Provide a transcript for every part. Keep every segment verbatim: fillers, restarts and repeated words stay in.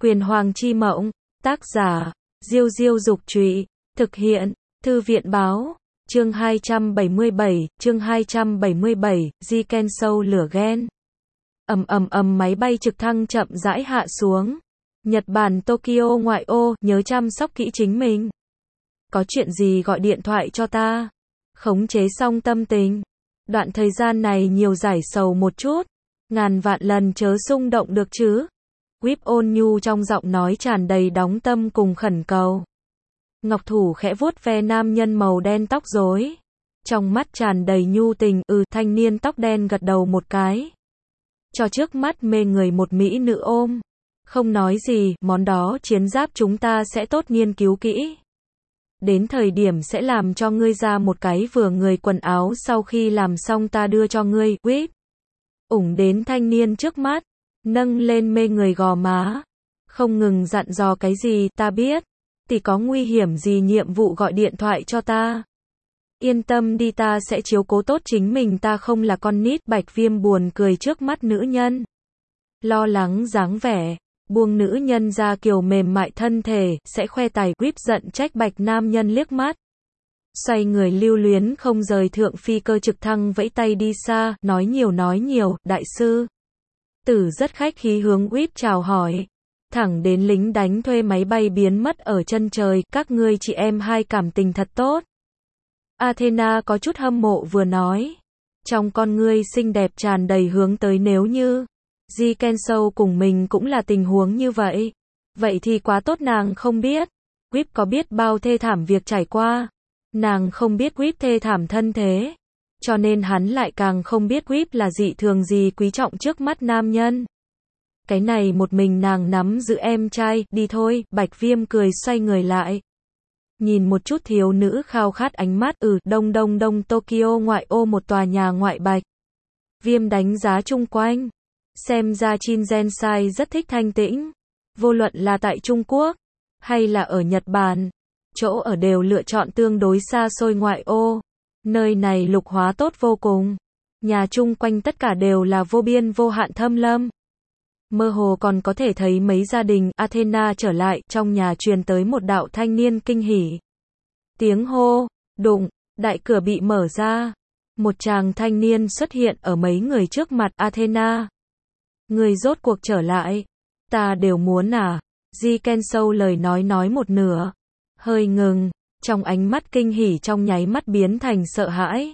Quyền Hoàng chi mộng, tác giả, Diêu Diêu Dục Trụy, thực hiện, Thư viện Báo, chương hai trăm bảy mươi bảy, chương hai trăm bảy mươi bảy, Jiken Show lửa ghen. Ầm ầm ầm máy bay trực thăng chậm rãi hạ xuống. Nhật Bản Tokyo ngoại ô, nhớ chăm sóc kỹ chính mình. Có chuyện gì gọi điện thoại cho ta. Khống chế xong tâm tình. Đoạn thời gian này nhiều giải sầu một chút. Ngàn vạn lần chớ xung động được chứ. Whip ôn nhu trong giọng nói tràn đầy đóng tâm cùng khẩn cầu. Ngọc thủ khẽ vuốt ve nam nhân màu đen tóc rối. Trong mắt tràn đầy nhu tình, ừ, thanh niên tóc đen gật đầu một cái. Cho trước mắt mê người một mỹ nữ ôm. Không nói gì, món đó chiến giáp chúng ta sẽ tốt nghiên cứu kỹ. Đến thời điểm sẽ làm cho ngươi ra một cái vừa người quần áo, sau khi làm xong ta đưa cho ngươi. Whip ủng đến thanh niên trước mắt, nâng lên mê người gò má, không ngừng dặn dò cái gì, ta biết, thì có nguy hiểm gì nhiệm vụ gọi điện thoại cho ta. Yên tâm đi, ta sẽ chiếu cố tốt chính mình, ta không là con nít. Bạch Viêm buồn cười trước mắt nữ nhân. Lo lắng dáng vẻ, buông nữ nhân ra kiều mềm mại thân thể, sẽ khoe tài. Whip giận trách Bạch nam nhân liếc mắt. Xoay người lưu luyến không rời thượng phi cơ trực thăng vẫy tay đi xa, nói nhiều nói nhiều, đại sư. Tử rất khách khí hướng Whip chào hỏi. Thẳng đến lính đánh thuê máy bay biến mất ở chân trời, các ngươi chị em hai cảm tình thật tốt. Athena có chút hâm mộ vừa nói. Trong con ngươi xinh đẹp tràn đầy hướng tới, nếu như Jiken Show cùng mình cũng là tình huống như vậy. Vậy thì quá tốt, nàng không biết. Whip có biết bao thê thảm việc trải qua. Nàng không biết Whip thê thảm thân thế. Cho nên hắn lại càng không biết Whip là dị thường gì quý trọng trước mắt nam nhân. Cái này một mình nàng nắm giữ em trai, đi thôi. Bạch Viêm cười xoay người lại. Nhìn một chút thiếu nữ khao khát ánh mắt, ừ, đông đông đông Tokyo ngoại ô một tòa nhà ngoại Bạch Viêm đánh giá chung quanh. Xem ra Shin Gensai rất thích thanh tĩnh. Vô luận là tại Trung Quốc, hay là ở Nhật Bản, chỗ ở đều lựa chọn tương đối xa xôi ngoại ô. Nơi này lục hóa tốt vô cùng. Nhà chung quanh tất cả đều là vô biên vô hạn thâm lâm. Mơ hồ còn có thể thấy mấy gia đình. Athena trở lại, trong nhà truyền tới một đạo thanh niên kinh hỉ. Tiếng hô, đụng, đại cửa bị mở ra. Một chàng thanh niên xuất hiện ở mấy người trước mặt. Athena, người rốt cuộc trở lại. Ta đều muốn à. Jiken Show lời nói nói một nửa. Hơi ngừng, trong ánh mắt kinh hỉ trong nháy mắt biến thành sợ hãi.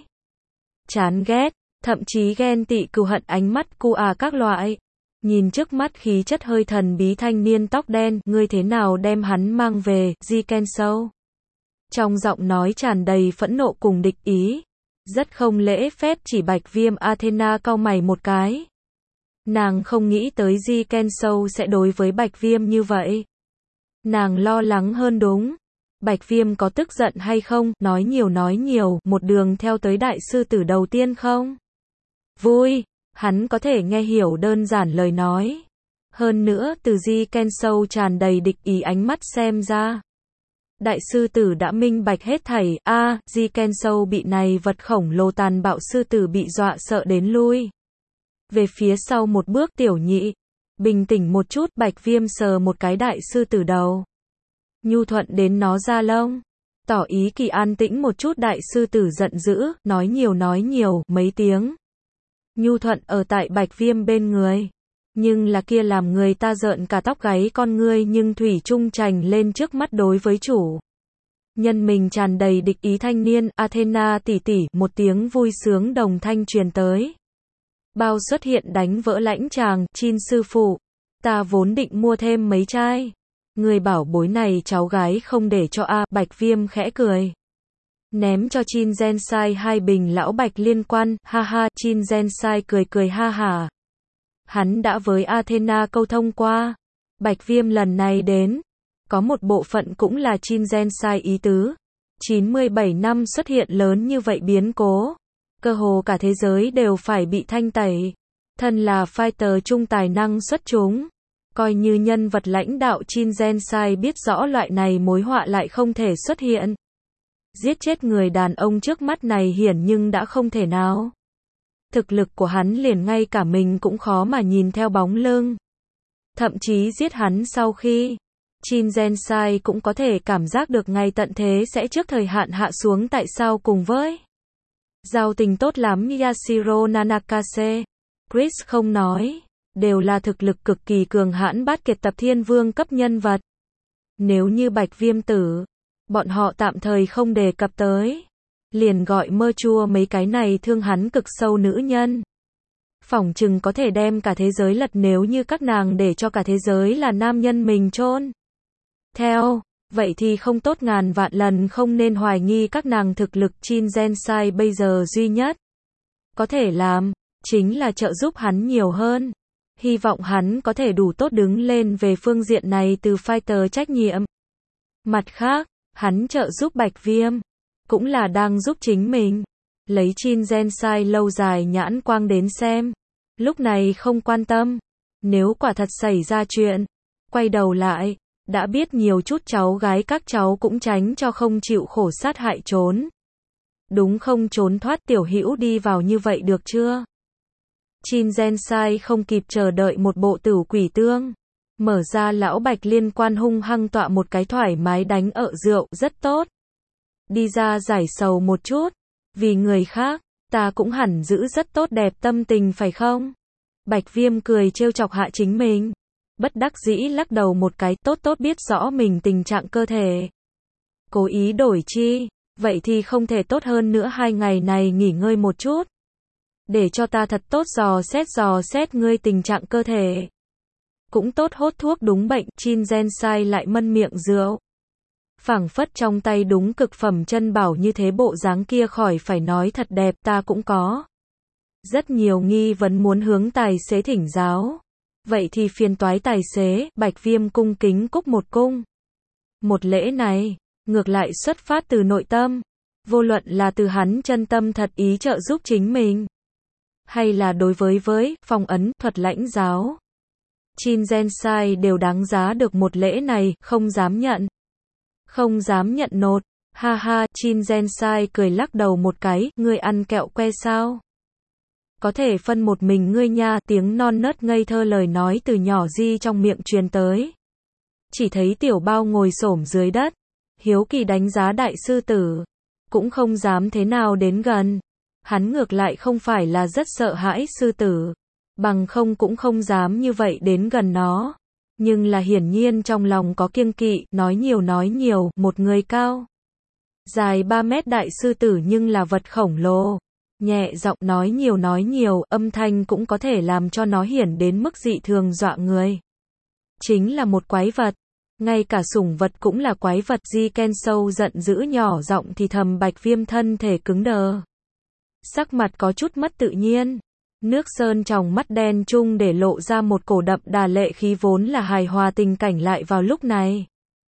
Chán ghét, thậm chí ghen tị cừu hận, ánh mắt cu à các loại. Nhìn trước mắt khí chất hơi thần bí thanh niên tóc đen, ngươi thế nào đem hắn mang về, Jiken Show. Trong giọng nói tràn đầy phẫn nộ cùng địch ý. Rất không lễ phép chỉ Bạch Viêm. Athena cau mày một cái. Nàng không nghĩ tới Jiken Show sẽ đối với Bạch Viêm như vậy. Nàng lo lắng hơn đúng. Bạch Viêm có tức giận hay không, nói nhiều nói nhiều, một đường theo tới đại sư tử đầu tiên không? Vui. Hắn có thể nghe hiểu đơn giản lời nói. Hơn nữa, từ Jiken Show tràn đầy địch ý ánh mắt xem ra. Đại sư tử đã minh bạch hết thảy. A, à, Jiken Show bị này vật khổng lồ tàn bạo sư tử bị dọa sợ đến lui về phía sau một bước. Tiểu nhị, bình tĩnh một chút. Bạch Viêm sờ một cái đại sư tử đầu. Nhu thuận đến nó ra lông. Tỏ ý kỳ an tĩnh một chút. Đại sư tử giận dữ, nói nhiều nói nhiều, mấy tiếng. Nhu thuận ở tại Bạch Viêm bên người. Nhưng là kia làm người ta rợn cả tóc gáy con ngươi, nhưng thủy chung trành lên trước mắt đối với chủ nhân mình tràn đầy địch ý thanh niên. Athena tỷ tỷ, một tiếng vui sướng đồng thanh truyền tới. Bao xuất hiện đánh vỡ lãnh tràng. Shin sư phụ, ta vốn định mua thêm mấy chai. Người bảo bối này cháu gái không để cho a. Bạch Viêm khẽ cười. Ném cho Shin Gensai hai bình lão bạch liên quan, ha ha. Shin Gensai cười cười ha hả. Hắn đã với Athena câu thông qua. Bạch Viêm lần này đến, có một bộ phận cũng là Shin Gensai ý tứ. chín mươi bảy năm xuất hiện lớn như vậy biến cố. Cơ hồ cả thế giới đều phải bị thanh tẩy. Thân là fighter trung tài năng xuất chúng. Coi như nhân vật lãnh đạo Shin Gensai biết rõ loại này mối họa lại không thể xuất hiện. Giết chết người đàn ông trước mắt này hiển nhưng đã không thể nào. Thực lực của hắn liền ngay cả mình cũng khó mà nhìn theo bóng lưng. thậm chí giết hắn sau khi. Shin Gensai cũng có thể cảm giác được ngày tận thế sẽ trước thời hạn hạ xuống tại sao cùng với giao tình tốt lắm Yashiro Nanakase. Chris không nói, đều là thực lực cực kỳ cường hãn bát kiệt tập thiên vương cấp nhân vật. Nếu như Bạch Viêm tử, bọn họ tạm thời không đề cập tới, liền gọi mơ chua mấy cái này thương hắn cực sâu nữ nhân. Phỏng chừng có thể đem cả thế giới lật nếu như các nàng để cho cả thế giới là nam nhân mình chôn theo, vậy thì không tốt ngàn vạn lần không nên hoài nghi các nàng thực lực. Shin Gensai bây giờ duy nhất có thể làm, chính là trợ giúp hắn nhiều hơn. Hy vọng hắn có thể đủ tốt đứng lên về phương diện này từ fighter trách nhiệm. Mặt khác, hắn trợ giúp Bạch Viêm, cũng là đang giúp chính mình. Lấy Shin Gensai lâu dài nhãn quang đến xem, lúc này không quan tâm. Nếu quả thật xảy ra chuyện, quay đầu lại, đã biết nhiều chút cháu gái các cháu cũng tránh cho không chịu khổ sát hại trốn. Đúng không trốn thoát tiểu hữu đi vào như vậy được chưa? Shin Gensai không kịp chờ đợi một bộ Tửu Quỷ Tương. Mở ra lão Bạch liên quan hung hăng tọa một cái thoải mái đánh ợ rượu rất tốt. Đi ra giải sầu một chút. Vì người khác, ta cũng hẳn giữ rất tốt đẹp tâm tình phải không? Bạch Viêm cười trêu chọc hạ chính mình. Bất đắc dĩ lắc đầu một cái, tốt tốt biết rõ mình tình trạng cơ thể. Cố ý đổi chi, vậy thì không thể tốt hơn nữa hai ngày này nghỉ ngơi một chút. Để cho ta thật tốt dò xét dò xét ngươi tình trạng cơ thể. Cũng tốt hốt thuốc đúng bệnh. Shin Gensai lại mân miệng rượu. Phảng phất trong tay đúng cực phẩm chân bảo như thế bộ dáng kia khỏi phải nói thật đẹp. Ta cũng có rất nhiều nghi vấn muốn hướng tài xế thỉnh giáo. Vậy thì phiền toái tài xế. Bạch Viêm cung kính cúc một cung. Một lễ này, ngược lại xuất phát từ nội tâm. Vô luận là từ hắn chân tâm thật ý trợ giúp chính mình, hay là đối với với phong ấn thuật lãnh giáo, Shin Gensai đều đáng giá được một lễ này. Không dám nhận, không dám nhận nột. Ha ha. Shin Gensai cười lắc đầu một cái. Ngươi ăn kẹo que sao? Có thể phân một mình ngươi nha. Tiếng non nớt ngây thơ lời nói từ nhỏ di trong miệng truyền tới. Chỉ thấy tiểu bao ngồi xổm dưới đất, hiếu kỳ đánh giá đại sư tử, cũng không dám thế nào đến gần. Hắn ngược lại không phải là rất sợ hãi sư tử, bằng không cũng không dám như vậy đến gần nó. Nhưng là hiển nhiên trong lòng có kiêng kỵ. Nói nhiều nói nhiều, một người cao dài ba mét đại sư tử nhưng là vật khổng lồ. Nhẹ giọng nói nhiều nói nhiều, âm thanh cũng có thể làm cho nó hiển đến mức dị thường dọa người. Chính là một quái vật. Ngay cả sủng vật cũng là quái vật. Ji Kensou giận dữ nhỏ giọng thì thầm. Bạch Viêm thân thể cứng đờ, sắc mặt có chút mất tự nhiên. Nước sơn trong mắt đen chung để lộ ra một cổ đậm đà lệ khí. Vốn là hài hòa tình cảnh lại vào lúc này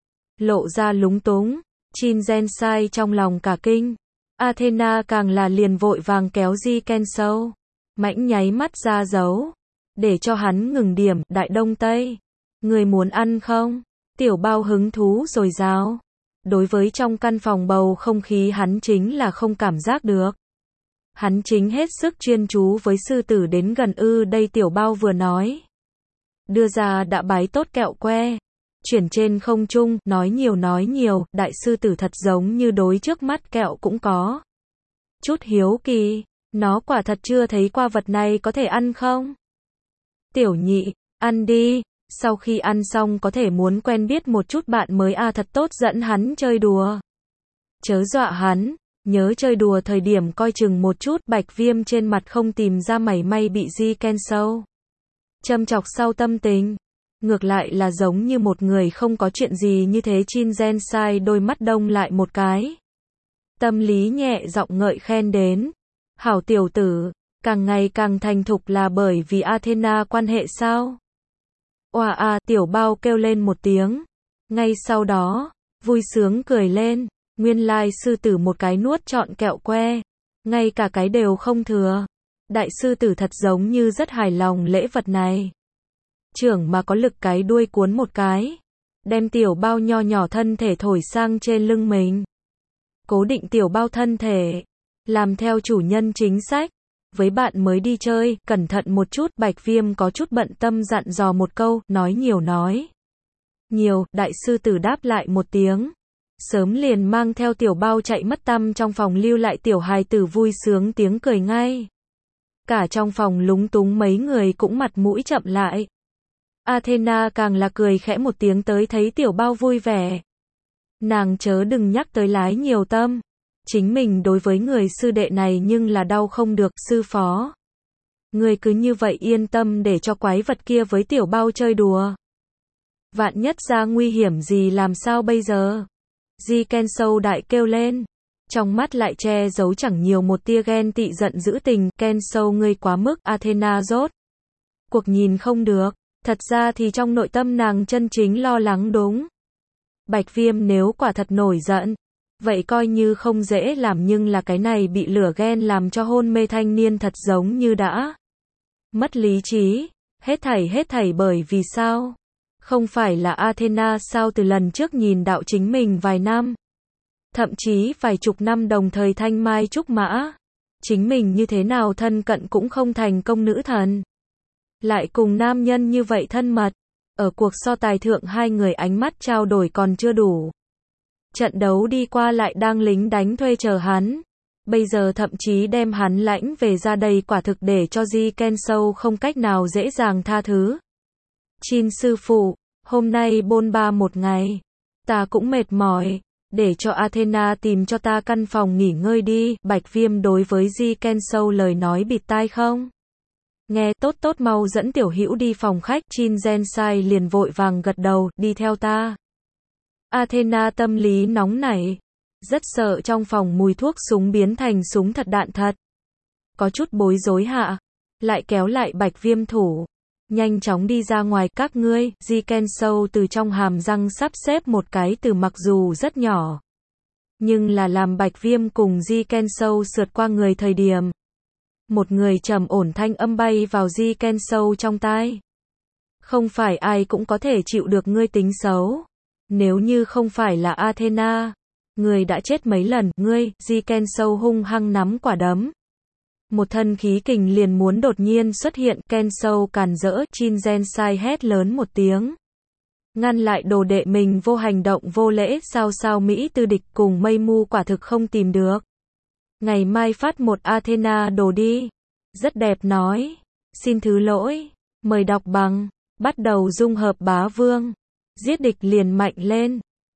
lộ ra lúng túng. Shin Gensai trong lòng cả kinh. Athena càng là liền vội vàng kéo Ji Kensou, mãnh nháy mắt ra dấu, để cho hắn ngừng điểm. Đại Đông Tây, người muốn ăn không? Tiểu bao hứng thú dồi dào. Đối với trong căn phòng bầu không khí hắn chính là không cảm giác được. Hắn chính hết sức chuyên chú với sư tử đến gần. Ư đây tiểu bao vừa nói, đưa ra đã bái tốt kẹo que, chuyển trên không trung. Nói nhiều nói nhiều, đại sư tử thật giống như đối trước mắt kẹo cũng có chút hiếu kỳ. Nó quả thật chưa thấy qua vật này, có thể ăn không? Tiểu nhị, ăn đi. Sau khi ăn xong có thể muốn quen biết một chút bạn mới à. Thật tốt dẫn hắn chơi đùa, chớ dọa hắn. Nhớ chơi đùa thời điểm coi chừng một chút. Bạch Viêm trên mặt không tìm ra mảy may bị Ji Kensou châm chọc sau tâm tình. Ngược lại là giống như một người không có chuyện gì như thế. Shin Gensai đôi mắt đông lại một cái. Tâm lý nhẹ giọng ngợi khen đến. Hảo tiểu tử, càng ngày càng thành thục là bởi vì Athena quan hệ sao? Oà à, tiểu bao kêu lên một tiếng. Ngay sau đó, vui sướng cười lên. Nguyên lai sư tử một cái nuốt trọn kẹo que, ngay cả cái đều không thừa. Đại sư tử thật giống như rất hài lòng lễ vật này. Trưởng mà có lực cái đuôi cuốn một cái, đem tiểu bao nho nhỏ thân thể thổi sang trên lưng mình. Cố định tiểu bao thân thể, làm theo chủ nhân chính sách. với bạn mới đi chơi, cẩn thận một chút, Bạch Viêm có chút bận tâm dặn dò một câu, nói nhiều nói. Nhiều, đại sư tử đáp lại một tiếng. Sớm liền mang theo tiểu bao chạy mất tăm trong phòng lưu lại tiểu hài tử vui sướng tiếng cười ngay. Cả trong phòng lúng túng mấy người cũng mặt mũi chậm lại. Athena càng là cười khẽ một tiếng tới thấy tiểu bao vui vẻ. Nàng chớ đừng nhắc tới lái nhiều tâm. Chính mình đối với người sư đệ này nhưng là đau không được, sư phó. Người cứ như vậy yên tâm để cho quái vật kia với tiểu bao chơi đùa. Vạn nhất ra nguy hiểm gì làm sao bây giờ? Ji Kensou đại kêu lên. Trong mắt lại che giấu chẳng nhiều một tia ghen tị giận dữ tình. Kensou ngươi quá mức, Athena rốt cuộc nhìn không được. Thật ra thì trong nội tâm nàng chân chính lo lắng đúng. Bạch Viêm nếu quả thật nổi giận, vậy coi như không dễ làm, nhưng là cái này bị lửa ghen làm cho hôn mê thanh niên thật giống như đã mất lý trí. Hết thảy hết thảy bởi vì sao? Không phải là Athena sao từ lần trước nhìn đạo chính mình vài năm, thậm chí vài chục năm đồng thời thanh mai trúc mã. Chính mình như thế nào thân cận cũng không thành công nữ thần. Lại cùng nam nhân như vậy thân mật. Ở cuộc so tài thượng hai người ánh mắt trao đổi còn chưa đủ. Trận đấu đi qua lại đang lính đánh thuê chờ hắn. Bây giờ thậm chí đem hắn lãnh về ra đây quả thực để cho Ji Kensou không cách nào dễ dàng tha thứ. Chin sư phụ, hôm nay bôn ba một ngày. Ta cũng mệt mỏi. Để cho Athena tìm cho ta căn phòng nghỉ ngơi đi. Bạch Viêm đối với Ji Kensou lời nói bịt tai không? Nghe tốt tốt mau dẫn tiểu hữu đi phòng khách. Chin Gensai liền vội vàng gật đầu, đi theo ta. Athena tâm lý nóng nảy. Rất sợ trong phòng mùi thuốc súng biến thành súng thật đạn thật. Có chút bối rối hạ. Lại kéo lại Bạch Viêm thủ. Nhanh chóng đi ra ngoài các ngươi. Ji Kensou từ trong hàm răng sắp xếp một cái từ mặc dù rất nhỏ. Nhưng là làm Bạch Viêm cùng Ji Kensou sượt qua người thời điểm. Một người trầm ổn thanh âm bay vào Ji Kensou trong tai. Không phải ai cũng có thể chịu được ngươi tính xấu. Nếu như không phải là Athena, ngươi đã chết mấy lần. Ngươi, Ji Kensou hung hăng nắm quả đấm. Một thân khí kình liền muốn đột nhiên xuất hiện. Kensou càn rỡ. Chin Gensai hét lớn một tiếng. Ngăn lại đồ đệ mình vô hành động vô lễ. Sao sao Mỹ Tư Địch cùng mây mu quả thực không tìm được. Ngày mai phát một Athena đồ đi. Rất đẹp nói. Xin thứ lỗi. Mời đọc bằng. Bắt đầu dung hợp bá vương. Giết địch liền mạnh lên.